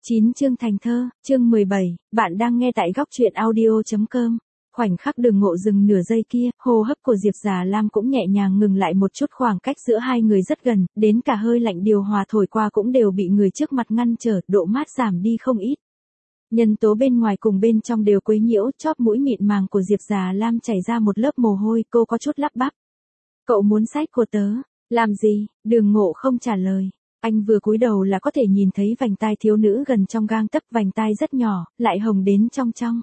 9 chương thành thơ, chương 17, bạn đang nghe tại góc truyện audio.com. Khoảnh khắc Đường Ngộ dừng nửa giây kia, hô hấp của Diệp Già Lam cũng nhẹ nhàng ngừng lại một chút, khoảng cách giữa hai người rất gần, đến cả hơi lạnh điều hòa thổi qua cũng đều bị người trước mặt ngăn trở, độ mát giảm đi không ít. Nhân tố bên ngoài cùng bên trong đều quấy nhiễu, chóp mũi mịn màng của Diệp Già Lam chảy ra một lớp mồ hôi, cô có chút lắp bắp. Cậu muốn sách của tớ, làm gì? Đường Ngộ không trả lời. Anh vừa cúi đầu là có thể nhìn thấy vành tai thiếu nữ gần trong gang tấc, vành tai rất nhỏ, lại hồng đến trong trong.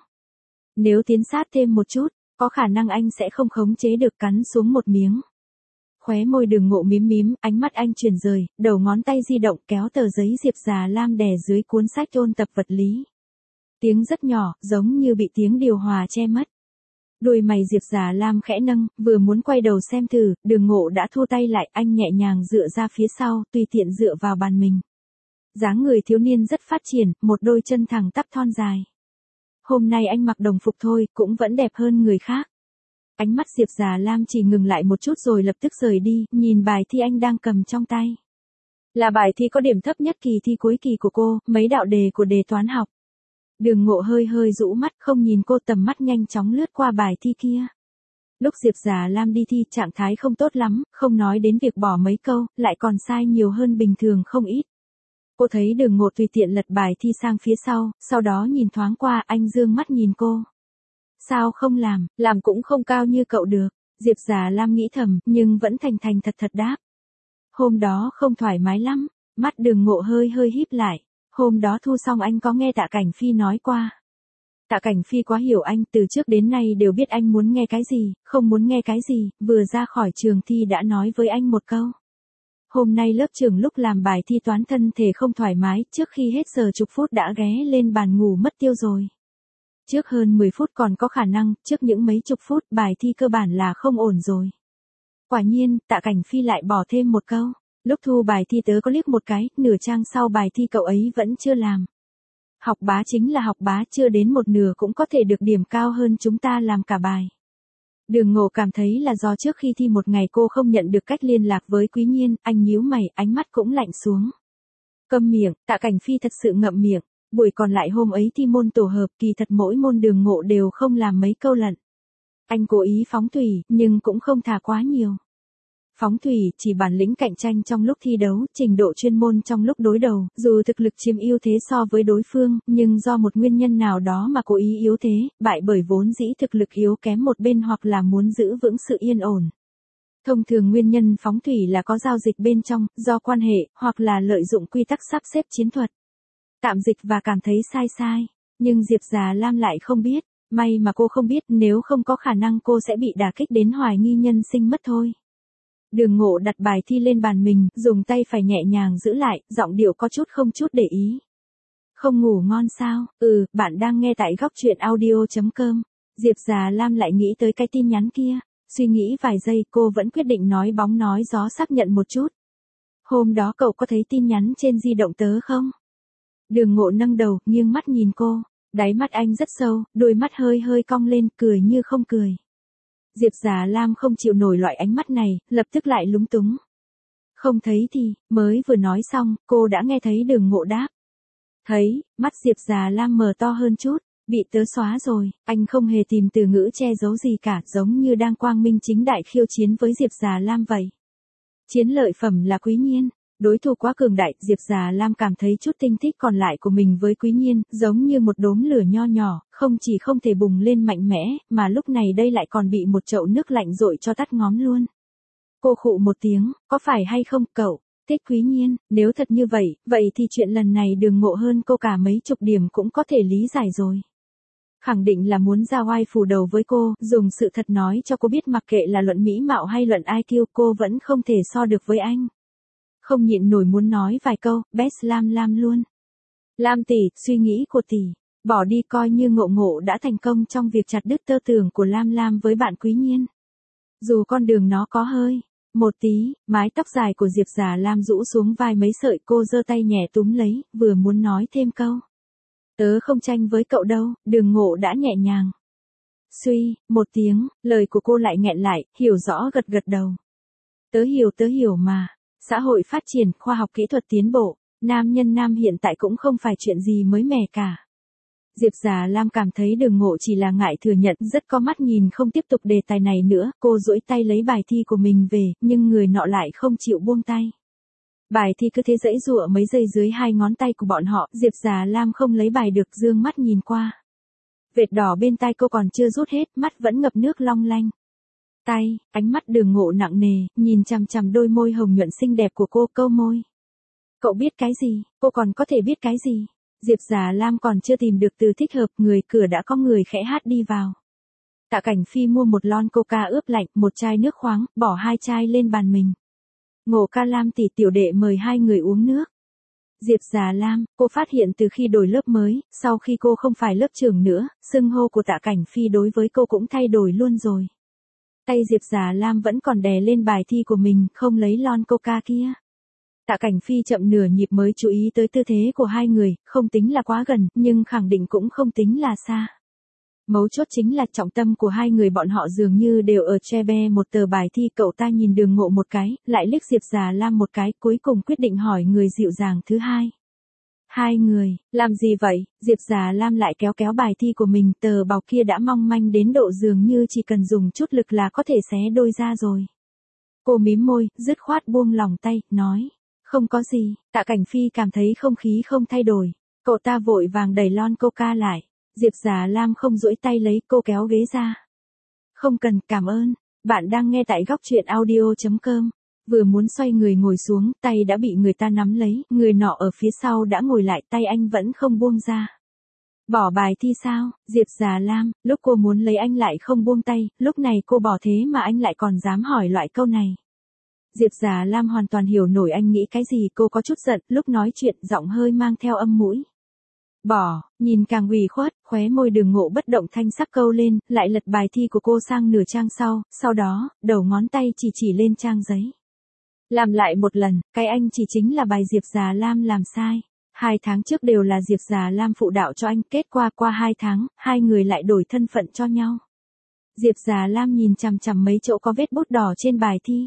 Nếu tiến sát thêm một chút, có khả năng anh sẽ không khống chế được cắn xuống một miếng. Khóe môi Đường Ngộ mím mím, ánh mắt anh chuyển rời, đầu ngón tay di động kéo tờ giấy Diệp Già Lam đè dưới cuốn sách ôn tập vật lý. Tiếng rất nhỏ, giống như bị tiếng điều hòa che mất. Đôi mày Diệp Già Lam khẽ nâng, vừa muốn quay đầu xem thử, Đường Ngộ đã thu tay lại, anh nhẹ nhàng dựa ra phía sau, tùy tiện dựa vào bàn mình. Dáng người thiếu niên rất phát triển, một đôi chân thẳng tắp thon dài. Hôm nay anh mặc đồng phục thôi, cũng vẫn đẹp hơn người khác. Ánh mắt Diệp Già Lam chỉ ngừng lại một chút rồi lập tức rời đi, nhìn bài thi anh đang cầm trong tay. Là bài thi có điểm thấp nhất kỳ thi cuối kỳ của cô, mấy đạo đề của đề toán học. Đường Ngộ hơi hơi rũ mắt, không nhìn cô, tầm mắt nhanh chóng lướt qua bài thi kia. Lúc Diệp Già Lam đi thi trạng thái không tốt lắm, không nói đến việc bỏ mấy câu, lại còn sai nhiều hơn bình thường không ít. Cô thấy Đường Ngộ tùy tiện lật bài thi sang phía sau đó nhìn thoáng qua, anh dương mắt nhìn cô. Sao không làm cũng không cao như cậu được. Diệp Già Lam nghĩ thầm, nhưng vẫn thành thành thật thật đáp. Hôm đó không thoải mái lắm, mắt Đường Ngộ hơi hơi híp lại. Hôm đó thu xong anh có nghe Tạ Cảnh Phi nói qua. Tạ Cảnh Phi quá hiểu anh, từ trước đến nay đều biết anh muốn nghe cái gì, không muốn nghe cái gì, vừa ra khỏi trường thi đã nói với anh một câu. Hôm nay lớp trưởng lúc làm bài thi toán thân thể không thoải mái, trước khi hết giờ chục phút đã ghé lên bàn ngủ mất tiêu rồi. Trước hơn 10 phút còn có khả năng, trước những mấy chục phút bài thi cơ bản là không ổn rồi. Quả nhiên, Tạ Cảnh Phi lại bỏ thêm một câu. Lúc thu bài thi tớ có liếc một cái, nửa trang sau bài thi cậu ấy vẫn chưa làm. Học bá chính là học bá, chưa đến một nửa cũng có thể được điểm cao hơn chúng ta làm cả bài. Đường Ngộ cảm thấy là do trước khi thi một ngày cô không nhận được cách liên lạc với Quý Nhiên, anh nhíu mày, ánh mắt cũng lạnh xuống. Câm miệng, Tạ Cảnh Phi thật sự ngậm miệng, buổi còn lại hôm ấy thi môn tổ hợp, kỳ thật mỗi môn Đường Ngộ đều không làm mấy câu lận. Anh cố ý phóng tùy, nhưng cũng không thả quá nhiều. Phóng thủy chỉ bản lĩnh cạnh tranh trong lúc thi đấu, trình độ chuyên môn trong lúc đối đầu, dù thực lực chiếm ưu thế so với đối phương, nhưng do một nguyên nhân nào đó mà cố ý yếu thế, bại bởi vốn dĩ thực lực yếu kém một bên hoặc là muốn giữ vững sự yên ổn. Thông thường nguyên nhân phóng thủy là có giao dịch bên trong, do quan hệ, hoặc là lợi dụng quy tắc sắp xếp chiến thuật. Tạm dịch và cảm thấy sai, nhưng Diệp Già Lam lại không biết, may mà cô không biết, nếu không có khả năng cô sẽ bị đả kích đến hoài nghi nhân sinh mất thôi. Đường Ngộ đặt bài thi lên bàn mình, dùng tay phải nhẹ nhàng giữ lại, giọng điệu có chút không chút để ý. Không ngủ ngon sao? Bạn đang nghe tại góc truyện audio.com. Diệp Già Lam lại nghĩ tới cái tin nhắn kia. Suy nghĩ vài giây cô vẫn quyết định nói bóng nói gió xác nhận một chút. Hôm đó cậu có thấy tin nhắn trên di động tớ không? Đường Ngộ nâng đầu, nghiêng mắt nhìn cô. Đáy mắt anh rất sâu, đôi mắt hơi hơi cong lên, cười như không cười. Diệp Già Lam không chịu nổi loại ánh mắt này, lập tức lại lúng túng. Không thấy thì, mới vừa nói xong, cô đã nghe thấy Đường Ngộ đáp. Thấy, mắt Diệp Già Lam mở to hơn chút, bị tớ xóa rồi, anh không hề tìm từ ngữ che giấu gì cả, giống như đang quang minh chính đại khiêu chiến với Diệp Già Lam vậy. Chiến lợi phẩm là Quý Nhiên. Đối thủ quá cường đại, Diệp Già Lam cảm thấy chút tinh thích còn lại của mình với Quý Nhiên, giống như một đốm lửa nho nhỏ, không chỉ không thể bùng lên mạnh mẽ, mà lúc này đây lại còn bị một chậu nước lạnh dội cho tắt ngóm luôn. Cô khụ một tiếng, có phải hay không, cậu thích Quý Nhiên? Nếu thật như vậy thì chuyện lần này Đường Ngộ hơn cô cả mấy chục điểm cũng có thể lý giải rồi. Khẳng định là muốn ra oai phủ đầu với cô, dùng sự thật nói cho cô biết mặc kệ là luận mỹ mạo hay luận IQ cô vẫn không thể so được với anh. Không nhịn nổi muốn nói vài câu, best Lam luôn. Lam tỷ, suy nghĩ của tỷ, bỏ đi coi như Ngộ đã thành công trong việc chặt đứt tơ tưởng của Lam với bạn Quý Nhiên. Dù con đường nó có hơi một tí, mái tóc dài của Diệp Già Lam rũ xuống vai mấy sợi, cô giơ tay nhẹ túm lấy, vừa muốn nói thêm câu. Tớ không tranh với cậu đâu, Đường Ngộ đã nhẹ nhàng. Suy, một tiếng, lời của cô lại nghẹn lại, hiểu rõ gật đầu. Tớ hiểu mà. Xã hội phát triển, khoa học kỹ thuật tiến bộ, Nam nhân nam hiện tại cũng không phải chuyện gì mới mẻ cả. Diệp Già Lam cảm thấy Đường Ngộ chỉ là ngại thừa nhận, rất có mắt nhìn không tiếp tục đề tài này nữa, cô duỗi tay lấy bài thi của mình về, nhưng người nọ lại không chịu buông tay. Bài thi cứ thế giãy giụa mấy giây dưới hai ngón tay của bọn họ, Diệp Già Lam không lấy bài được, dương mắt nhìn qua. Vệt đỏ bên tai cô còn chưa rút hết, mắt vẫn ngập nước long lanh. Tay, ánh mắt Đường Ngộ nặng nề, nhìn chằm chằm đôi môi hồng nhuận xinh đẹp của cô, câu môi. Cậu biết cái gì, cô còn có thể biết cái gì? Diệp Già Lam còn chưa tìm được từ thích hợp, người cửa đã có người khẽ hát đi vào. Tạ Cảnh Phi mua một lon coca ướp lạnh, một chai nước khoáng, bỏ hai chai lên bàn mình. Ngộ ca Lam tỷ, tiểu đệ mời hai người uống nước. Diệp Già Lam, cô phát hiện từ khi đổi lớp mới, sau khi cô không phải lớp trưởng nữa, xưng hô của Tạ Cảnh Phi đối với cô cũng thay đổi luôn rồi. Tay Diệp Già Lam vẫn còn đè lên bài thi của mình, không lấy lon coca kia. Tạ Cảnh Phi chậm nửa nhịp mới chú ý tới tư thế của hai người, không tính là quá gần, nhưng khẳng định cũng không tính là xa. Mấu chốt chính là trọng tâm của hai người bọn họ dường như đều ở chebe một tờ bài thi. Cậu ta nhìn Đường Ngộ một cái, lại liếc Diệp Già Lam một cái, cuối cùng quyết định hỏi người dịu dàng thứ hai. Hai người, làm gì vậy? Diệp Già Lam lại kéo kéo bài thi của mình, tờ bào kia đã mong manh đến độ dường như chỉ cần dùng chút lực là có thể xé đôi ra rồi. Cô mím môi, dứt khoát buông lòng tay, nói. Không có gì. Tạ Cảnh Phi cảm thấy không khí không thay đổi. Cậu ta vội vàng đẩy lon coca lại. Diệp Già Lam không duỗi tay lấy, cô kéo ghế ra. Không cần, cảm ơn. Bạn đang nghe tại góc truyện audio.com. Vừa muốn xoay người ngồi xuống, tay đã bị người ta nắm lấy, người nọ ở phía sau đã ngồi lại, tay anh vẫn không buông ra. Bỏ bài thi sao? Diệp Già Lam, lúc cô muốn lấy anh lại không buông tay, lúc này cô bỏ thế mà anh lại còn dám hỏi loại câu này. Diệp Già Lam hoàn toàn hiểu nổi anh nghĩ cái gì, cô có chút giận, lúc nói chuyện giọng hơi mang theo âm mũi. Bỏ, nhìn càng ủy khuất, khóe môi Đường Ngộ bất động thanh sắc câu lên, lại lật bài thi của cô sang nửa trang sau đó, đầu ngón tay chỉ lên trang giấy. Làm lại một lần, cái anh chỉ chính là bài Diệp Già Lam làm sai. 2 tháng trước đều là Diệp Già Lam phụ đạo cho anh, kết qua 2 tháng, hai người lại đổi thân phận cho nhau. Diệp Già Lam nhìn chằm chằm mấy chỗ có vết bút đỏ trên bài thi.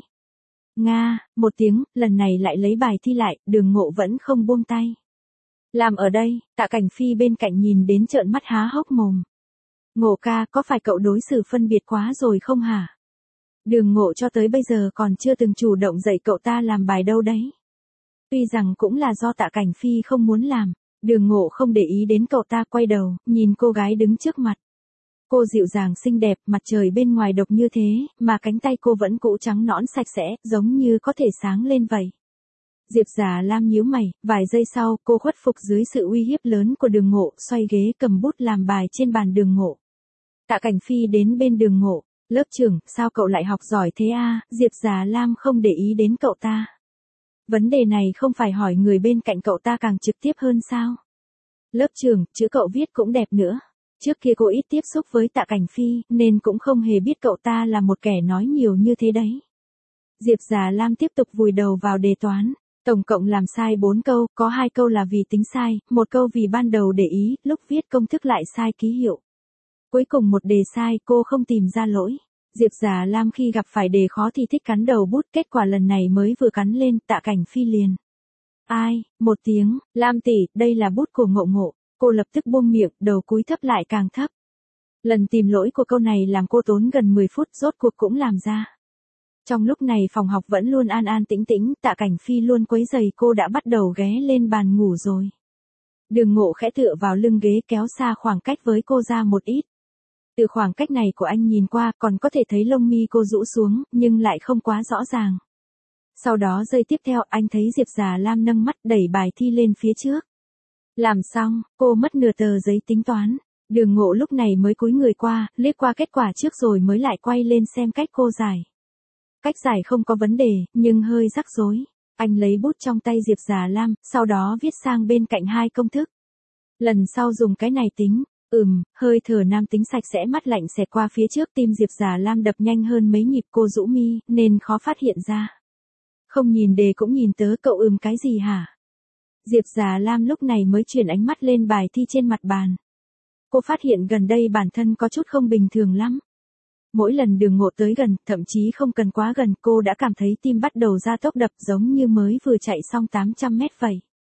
Nga, một tiếng, lần này lại lấy bài thi lại, Đường Ngộ vẫn không buông tay. Làm ở đây, Tạ Cảnh Phi bên cạnh nhìn đến trợn mắt há hốc mồm. Ngộ ca, có phải cậu đối xử phân biệt quá rồi không hả? Đường Ngộ cho tới bây giờ còn chưa từng chủ động dạy cậu ta làm bài đâu đấy. Tuy rằng cũng là do Tạ Cảnh Phi không muốn làm, Đường Ngộ không để ý đến cậu ta, quay đầu, nhìn cô gái đứng trước mặt. Cô dịu dàng xinh đẹp, mặt trời bên ngoài độc như thế, mà cánh tay cô vẫn cũ trắng nõn sạch sẽ, giống như có thể sáng lên vậy. Diệp Già Lam nhíu mày, vài giây sau, cô khuất phục dưới sự uy hiếp lớn của Đường Ngộ, xoay ghế cầm bút làm bài trên bàn Đường Ngộ. Tạ Cảnh Phi đến bên Đường Ngộ, lớp trưởng, sao cậu lại học giỏi thế à? Diệp Già Lam không để ý đến cậu ta. Vấn đề này không phải hỏi người bên cạnh cậu ta càng trực tiếp hơn sao? Lớp trưởng, chữ cậu viết cũng đẹp nữa. Trước kia cô ít tiếp xúc với Tạ Cảnh Phi, nên cũng không hề biết cậu ta là một kẻ nói nhiều như thế đấy. Diệp Già Lam tiếp tục vùi đầu vào đề toán. Tổng cộng làm sai 4 câu, có 2 câu là vì tính sai, 1 câu vì ban đầu để ý, lúc viết công thức lại sai ký hiệu. Cuối cùng một đề sai, cô không tìm ra lỗi. Diệp Già Lam khi gặp phải đề khó thì thích cắn đầu bút, kết quả lần này mới vừa cắn lên, Tạ Cảnh Phi liền. Ai, một tiếng, Lam tỷ, đây là bút của Ngộ Ngộ. Cô lập tức buông miệng, đầu cúi thấp lại càng thấp. Lần tìm lỗi của câu này làm cô tốn gần 10 phút, rốt cuộc cũng làm ra. Trong lúc này phòng học vẫn luôn an an tĩnh tĩnh, Tạ Cảnh Phi luôn quấy rầy cô đã bắt đầu ghé lên bàn ngủ rồi. Đường Ngộ khẽ tựa vào lưng ghế kéo xa khoảng cách với cô ra một ít. Từ khoảng cách này của anh nhìn qua còn có thể thấy lông mi cô rũ xuống, nhưng lại không quá rõ ràng. Sau đó giây tiếp theo anh thấy Diệp Già Lam nâng mắt đẩy bài thi lên phía trước. Làm xong, cô mất nửa tờ giấy tính toán. Đường Ngộ lúc này mới cúi người qua, liếc qua kết quả trước rồi mới lại quay lên xem cách cô giải. Cách giải không có vấn đề, nhưng hơi rắc rối. Anh lấy bút trong tay Diệp Già Lam, sau đó viết sang bên cạnh 2 công thức. Lần sau dùng cái này tính. Hơi thở nam tính sạch sẽ mắt lạnh xẹt qua phía trước, tim Diệp Già Lam đập nhanh hơn mấy nhịp, cô rũ mi, nên khó phát hiện ra. Không nhìn đề cũng nhìn tớ, cậu cái gì hả? Diệp Già Lam lúc này mới chuyển ánh mắt lên bài thi trên mặt bàn. Cô phát hiện gần đây bản thân có chút không bình thường lắm. Mỗi lần Đường Ngộ tới gần, thậm chí không cần quá gần, cô đã cảm thấy tim bắt đầu ra tốc đập giống như mới vừa chạy xong 800 mét vậy.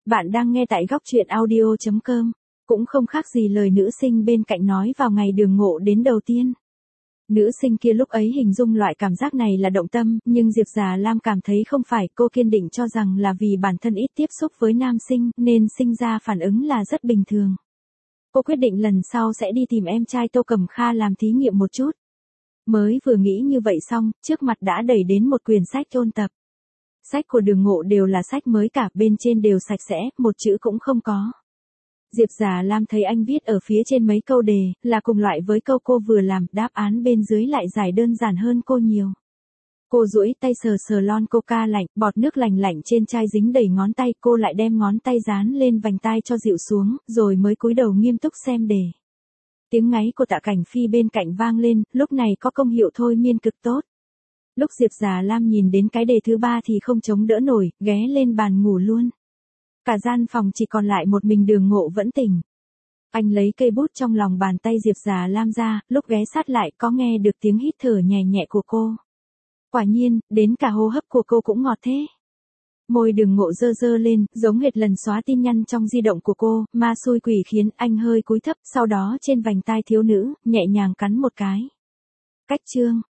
Bạn đang nghe tại góc truyện audio.com. Cũng không khác gì lời nữ sinh bên cạnh nói vào ngày Đường Ngộ đến đầu tiên. Nữ sinh kia lúc ấy hình dung loại cảm giác này là động tâm, nhưng Diệp Già Lam cảm thấy không phải, cô kiên định cho rằng là vì bản thân ít tiếp xúc với nam sinh, nên sinh ra phản ứng là rất bình thường. Cô quyết định lần sau sẽ đi tìm em trai Tô Cẩm Kha làm thí nghiệm một chút. Mới vừa nghĩ như vậy xong, trước mặt đã đẩy đến một quyển sách ôn tập. Sách của Đường Ngộ đều là sách mới cả, bên trên đều sạch sẽ, một chữ cũng không có. Diệp Già Lam thấy anh viết ở phía trên mấy câu đề, là cùng loại với câu cô vừa làm, đáp án bên dưới lại giải đơn giản hơn cô nhiều. Cô duỗi tay sờ sờ lon coca lạnh, bọt nước lạnh lạnh trên chai dính đầy ngón tay, cô lại đem ngón tay dán lên vành tai cho dịu xuống, rồi mới cúi đầu nghiêm túc xem đề. Tiếng ngáy của Tạ Cảnh Phi bên cạnh vang lên, lúc này có công hiệu thôi miên cực tốt. Lúc Diệp Già Lam nhìn đến cái đề thứ 3 thì không chống đỡ nổi, ghé lên bàn ngủ luôn. Cả gian phòng chỉ còn lại một mình Đường Ngộ vẫn tỉnh. Anh lấy cây bút trong lòng bàn tay Diệp Già Lam ra, lúc ghé sát lại có nghe được tiếng hít thở nhẹ nhẹ của cô. Quả nhiên, đến cả hô hấp của cô cũng ngọt thế. Môi Đường Ngộ dơ dơ lên, giống hệt lần xóa tin nhắn trong di động của cô, ma xui quỷ khiến anh hơi cúi thấp, sau đó trên vành tai thiếu nữ, nhẹ nhàng cắn một cái. Cách chương.